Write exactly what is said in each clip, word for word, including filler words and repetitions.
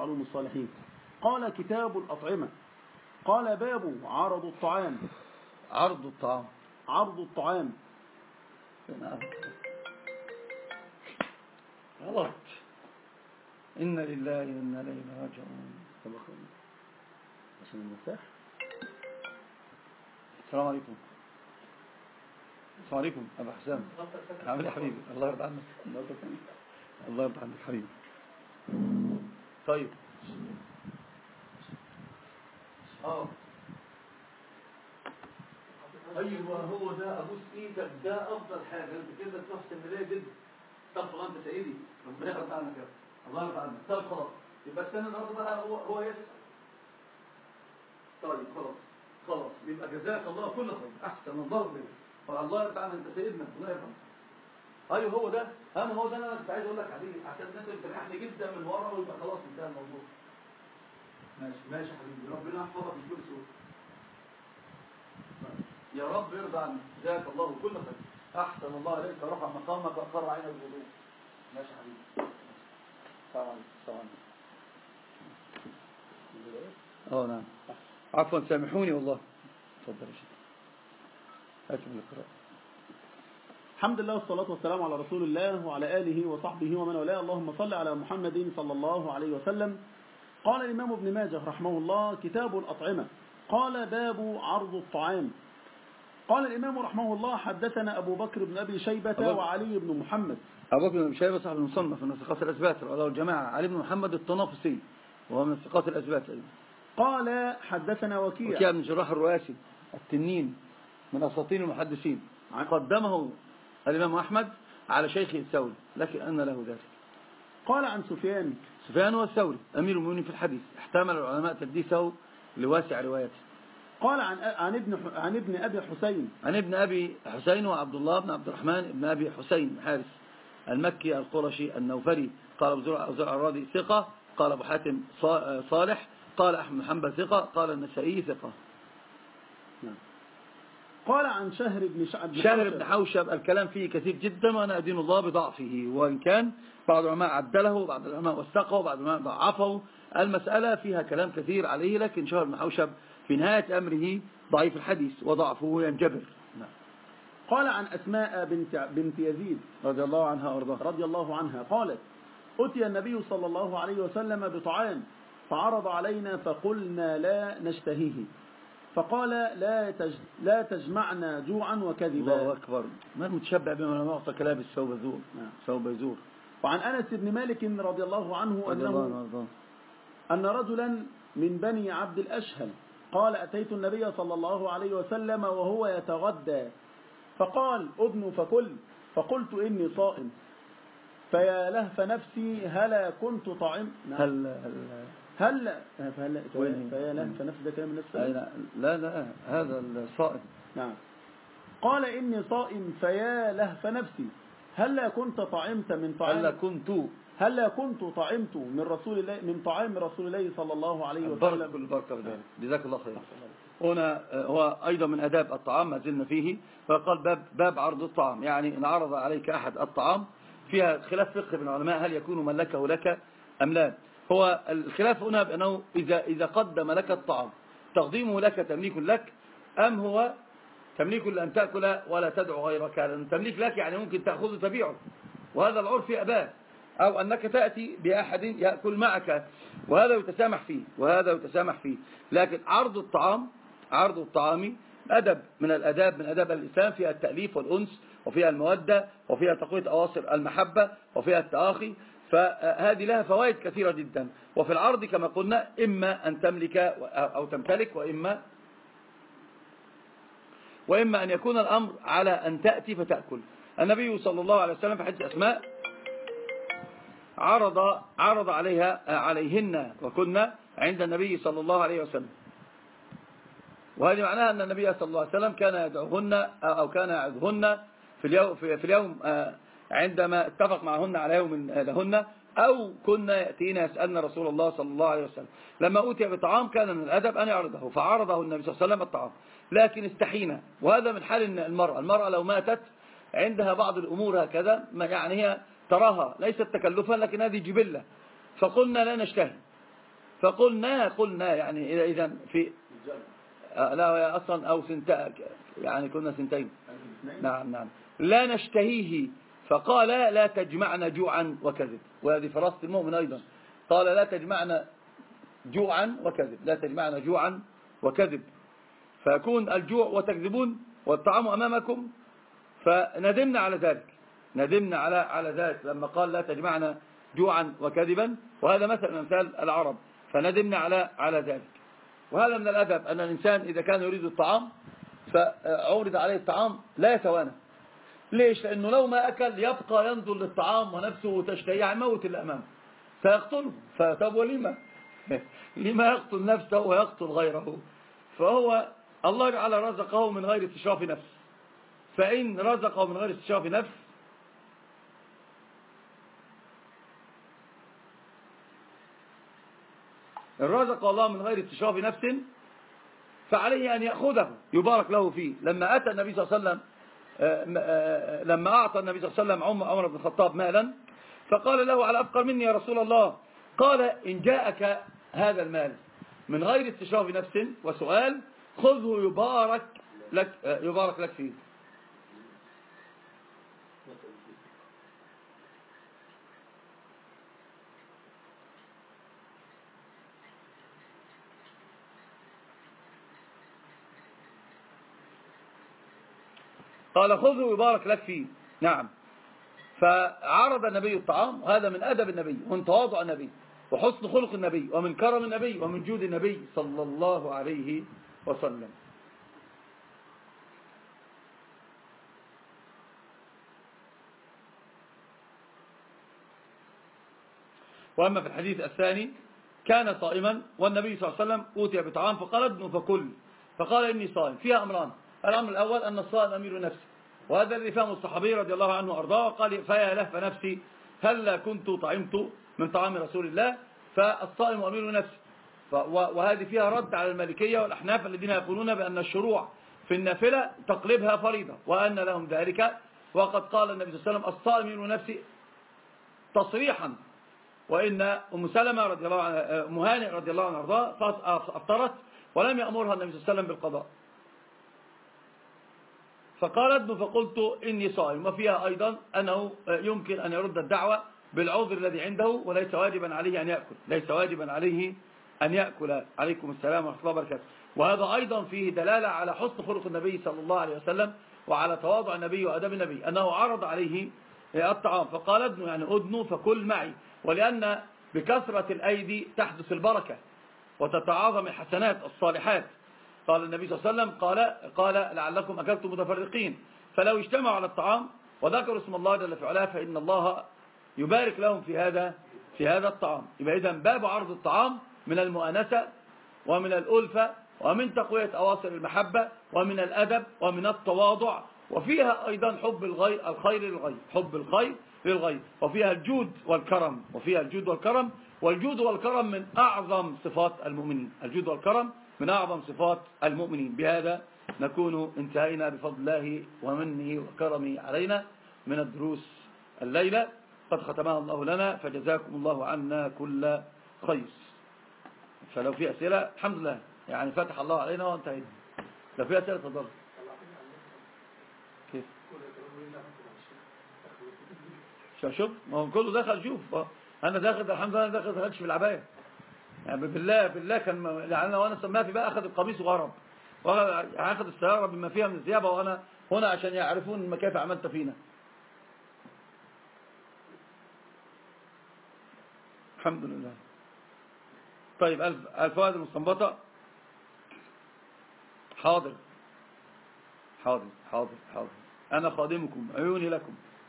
علوم الصالحين. قال كتاب الأطعمة. قال باب عرض الطعام. عرض الطعام عرض الطعام غلط. إن لله وإنا إليه راجعون. عشان المفتاح. السلام عليكم. السلام عليكم أبا حسام. عامل ايه يا حبيبي؟ الله يرضى عنك. الله يرضى عنك حبيبي. طيب اه ايوه هو ده ابوس ايدك، ده افضل حاجه. انت كده تحسن اليه جدا. طب خلاص انت سيدي ربنا يرضى عنك يا رب. الله يرضى عنك. طب خلاص يبقى استنى النهارده بقى هو هو يسأل. طيب خلاص خلاص يبقى جزاك الله كل خير. احسن الله بك. الله يرضى عنك انت سيدنا. الله يرضى عنك. ايوه هو ده. انا هو ده انا كنت عايز اقول لك عليه عشان الناس اللي بتريحني جدا من ورا ويبقى خلاص انتهى الموضوع. ماشي ماشي يا حبيبي. ربنا يحفظك من كل سوء. يا رب يرضى عنك. جزاك الله كل خير. احسن الله عليك ورفع مقامك واقر عينك بالوضوء. ماشي يا حبيبي. السلام عليكم. السلام عليكم. اه نعم عفوا سامحوني والله. اتفضل يا شيخ. اكمل القراءة. الحمد لله والصلاة والسلام على رسول الله وعلى آله وصحبه ومن والاه. اللهم صل على محمد صلى الله عليه وسلم. قال الإمام ابن ماجه رحمه الله كتاب الأطعمة. قال باب عرض الطعام. قال الإمام رحمه الله حدثنا أبو بكر بن أبي شيبة وعلي بن محمد. أبو بكر بن أبي شيبة صاحب المصنف من ثقات الأثبات رضاه الجماعة. علي بن محمد الطنافسي وهو من ثقات الأثبات. قال حدثنا وكيع. وكيع بن جراح الرؤاسي التنين من أساطين المحدثين. قدمه الإمام أحمد على شيخه الثوري لكن أن له ذلك. قال عن سفيان. سفيان والثوري أمير المؤمنين في الحديث. احتمل العلماء تدليسه لواسع روايته. قال عن عن ابن عن ابن أبي حسين. عن ابن أبي حسين وعبد الله بن عبد الرحمن ابن أبي حسين حارس المكي القرشي النوفلي. قال أبو زرع الرازي ثقة. قال أبو حاتم صالح. قال أحمد بن حنبل ثقة. قال النسائي ثقة. نعم. قال عن شهر بن شعب شهر بن حوشب الكلام فيه كثير جدا وأنا أدين الله بضعفه وإن كان بعض العلماء عدله وبعض العلماء وثقه وبعض العلماء ضعفه. المسألة فيها كلام كثير عليه لكن شهر بن حوشب في نهاية أمره ضعيف الحديث وضعفه ينجبر. نعم. قال عن أسماء بنت بنت يزيد رضي الله عنها وارضاها رضي الله عنها قالت أتي النبي صلى الله عليه وسلم بطعام فعرض علينا فقلنا لا نشتهيه فقال لا تج... لا تجمعنا جوعا وكذبا. الله أكبر. ما المتشبع بما لم يعطى كلابس ثوب يزور. ثوب يزور. وعن أنس بن مالك رضي الله عنه رضي أنه الله أن رجلا من بني عبد الأشهل قال أتيت النبي صلى الله عليه وسلم وهو يتغدى فقال أدن فكل فقلت إني صائم فيا لهف نفسي هلا كنت طعم. هل هل هل هل فيا لهف نفسي ده كلام الناس. لا لا هذا الصائم. نعم. قال إني صائم فيا لهف نفسي هلا كنت طعمت من طعام هلا كنت هلا كنت طعمت من رسول الله من طعام رسول الله صلى الله عليه وسلم. كل بركة بذلك. جزاك الله خير. هنا هو أيضا من أداب الطعام ما زلنا فيه. فقال باب باب عرض الطعام يعني إن عرض عليك أحد الطعام فيها خلاف فقه بين العلماء هل يكون ملكه لك أم لا. هو الخلاف هنا بأنه إذا إذا قدم لك الطعام تقديمه لك تمليك لك أم هو تمليك لأن تأكل ولا تدعو غيرك. لأن تمليك لك يعني ممكن تأخذه تبيعه وهذا العرف أباه أو أنك تأتي بأحد يأكل معك وهذا يتسامح فيه وهذا يتسامح فيه. لكن عرض الطعام عرض الطعام أدب من الأداب من أداب الإسلام فيها التأليف والأنس وفيها المودة وفيها تقوية أواصر المحبة وفيها التآخي. فهذه لها فوائد كثيرة جدا. وفي العرض كما قلنا إما أن تملك أو تمتلك وإما وإما أن يكون الأمر على أن تأتي فتأكل. النبي صلى الله عليه وسلم في حديث أسماء عرض عرض عليها عليهن وكنا عند النبي صلى الله عليه وسلم. وهذه معناها أن النبي صلى الله عليه وسلم كان يدعوهن أو كان يعظهن في اليوم في اليوم عندما اتفق معهن على يوم لهن أو كنا يأتينا يسألنا رسول الله صلى الله عليه وسلم. لما أوتي بطعام كان من الأدب أن يعرضه فعرضه النبي صلى الله عليه وسلم الطعام لكن استحينا. وهذا من حال المرأة. المرأة لو ماتت عندها بعض الأمور هكذا يعني هي تراها ليست تكلفا لكن هذه جبلة فقلنا لا نشتهي فقلنا قلنا يعني إذا في لا أصلا أو سنتا يعني كنا سنتين. نعم نعم. لا نشتهيه فقال لا تجمعنا جوعا وكذب. وهذه فراسة المؤمن أيضا. قال لا تجمعنا جوعا وكذب، لا تجمعنا جوعا وكذب، فيكون الجوع وتكذبون والطعام أمامكم. فندمنا على ذلك، ندمنا على على ذلك لما قال لا تجمعنا جوعا وكذبا، وهذا مثل من امثال العرب، فندمنا على على ذلك. وهذا من الأدب أن الإنسان إذا كان يريد الطعام فعورض عليه الطعام لا يتوانى. ليش؟ لأنه لو ما أكل يبقى ينظر للطعام ونفسه تشتهي، يموت اللي أمامه سيقتله. فطب ولما لما يقتل نفسه ويقتل غيره؟ فهو الله تعالى رزقه من غير استشراف نفس، فإن رزقه من غير استشراف نفس إن رزق الله من غير استشراف نفس فعليه أن يأخذه يبارك له فيه. لما أتى النبي صلى الله عليه وسلم لما أعطى النبي صلى الله عليه وسلم عمر بن الخطاب مالا فقال له على أفقر مني يا رسول الله؟ قال إن جاءك هذا المال من غير استشراف نفس وسؤال خذه يبارك لك يبارك لك فيه. قال خذه يبارك لك فيه. نعم. فعرض النبي الطعام، وهذا من أدب النبي ومن تواضع النبي وحسن خلق النبي ومن كرم النبي ومن جود النبي صلى الله عليه وسلم. وأما في الحديث الثاني كان صائما والنبي صلى الله عليه وسلم أوتي بطعام فقال ابن فكل، فقال إني صائم. فيها أمران: الأمر الأول أن الصائم أمير نفسه، وهذا الذي فهمه الصحابي رضي الله عنه وأرضاه، قال فيا لهف نفسي هل كنت طعمت من طعام رسول الله. فالصائم أمير نفسه. وهذه فيها رد على المالكية والأحناف الذين يقولون بأن الشروع في النافلة تقلبها فريضة وأن لهم ذلك، وقد قال النبي صلى الله عليه وسلم الصائم أمير نفسه تصريحا. وإن أم سلمة رضي الله عنها أم هانئ رضي الله عنها وأرضاه أفطرت ولم يأمرها النبي صلى الله عليه وسلم بالقضاء، فقالت فقلت إني صائم. وفيها أيضا أنه يمكن أن يرد الدعوة بالعذر الذي عنده وليس واجبا عليه أن يأكل، ليس واجبا عليه أن يأكل. عليكم السلام ورحمة الله وبركاته. وهذا أيضا فيه دلالة على حسن خلق النبي صلى الله عليه وسلم وعلى تواضع النبي وأدب النبي، أنه عرض عليه الطعام فقال ادنوا يعني أدنوا فكل معي، ولأن بكثرة الأيدي تحدث البركة وتتعاظم الحسنات الصالحات. قال النبي صلى الله عليه وسلم قال قال لعلكم أكلتم متفرقين، فلو اجتمعوا على الطعام وذكروا اسم الله جل في علاه فإن الله يبارك لهم في هذا في هذا الطعام. يبقى إذن باب عرض الطعام من المؤانسة ومن الألفة ومن تقوية أواصر المحبة ومن الأدب ومن التواضع، وفيها أيضا حب الغير الخير للغير، حب الخير للغير، وفيها الجود والكرم، وفيها الجود والكرم. والجود والكرم من أعظم صفات المؤمنين، الجود والكرم من أعظم صفات المؤمنين. بهذا نكون انتهينا بفضل الله ومنه وكرمه علينا من الدروس الليلة، قد ختمها الله لنا، فجزاكم الله عنا كل خير. فلو في أسئلة الحمد لله يعني فتح الله علينا وانتهينا. لو في أسئلة تفضل. كيف شوف ما هو كله دخل. شوف أنا داخل الحمد لله، داخل دخلتش في العباية يعني بالله بالله كان يعني وانا سماه في بقى اخذ القميص وهرب واخذ السياره بما فيها من الثياب، وانا هنا عشان يعرفون كيف عملت فينا. الحمد لله. طيب الفوائد المستنبطه. حاضر حاضر حاضر حاضر انا خادمكم عيوني لكم.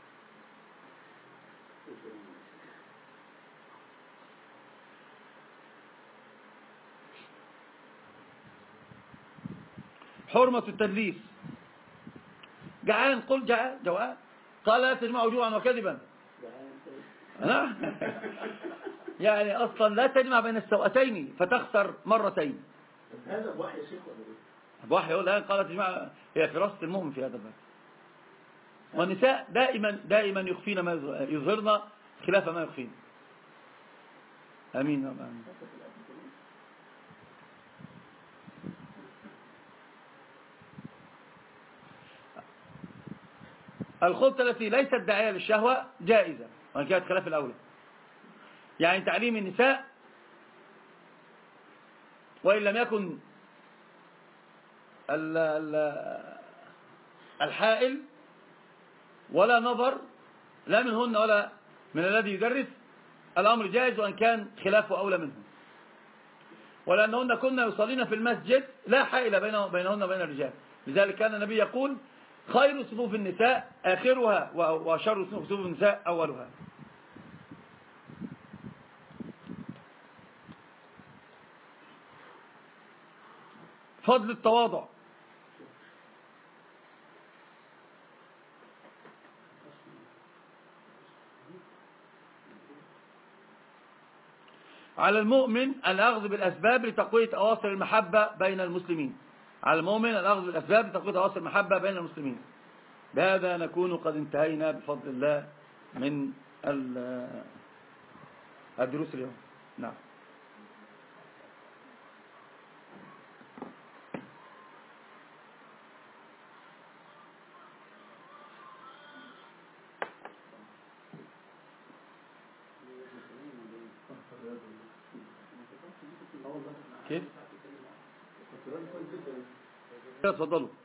حرمة التدليس. جعان قل جعان جوعان، قال لا تجمعوا جوعا وكذبا. يعني أصلا لا تجمع بين السوأتين فتخسر مرتين. هذا بوحي يا شيخ ولا ايه؟ بوحي يقول الآن قال تجمع، هي فراسة المؤمن في هذا الباب. والنساء دائما دائما يخفين ما يظهرن خلاف ما يخفين. امين. امين. الخلطة التي ليست داعية للشهوة جائزة، وإن كانت خلاف الأولى. يعني تعليم النساء وإن لم يكن الحائل ولا نظر لا منهن ولا من الذي يدرس، الأمر جائز وأن كان خلافه أولى منه، ولأنهن كنا يصلين في المسجد لا حائل بينهن وبين الرجال. لذلك كان النبي يقول خير صفوف النساء آخرها وشر صفوف النساء أولها. فضل التواضع. على المؤمن الأخذ بالأسباب لتقوية أواصر المحبة بين المسلمين. على المؤمن الأخذ بالأسباب لتقوية أواصر المحبة بين المسلمين. بهذا نكون قد انتهينا بفضل الله من الدروس اليوم. نعم. كيف؟ تفضلوا.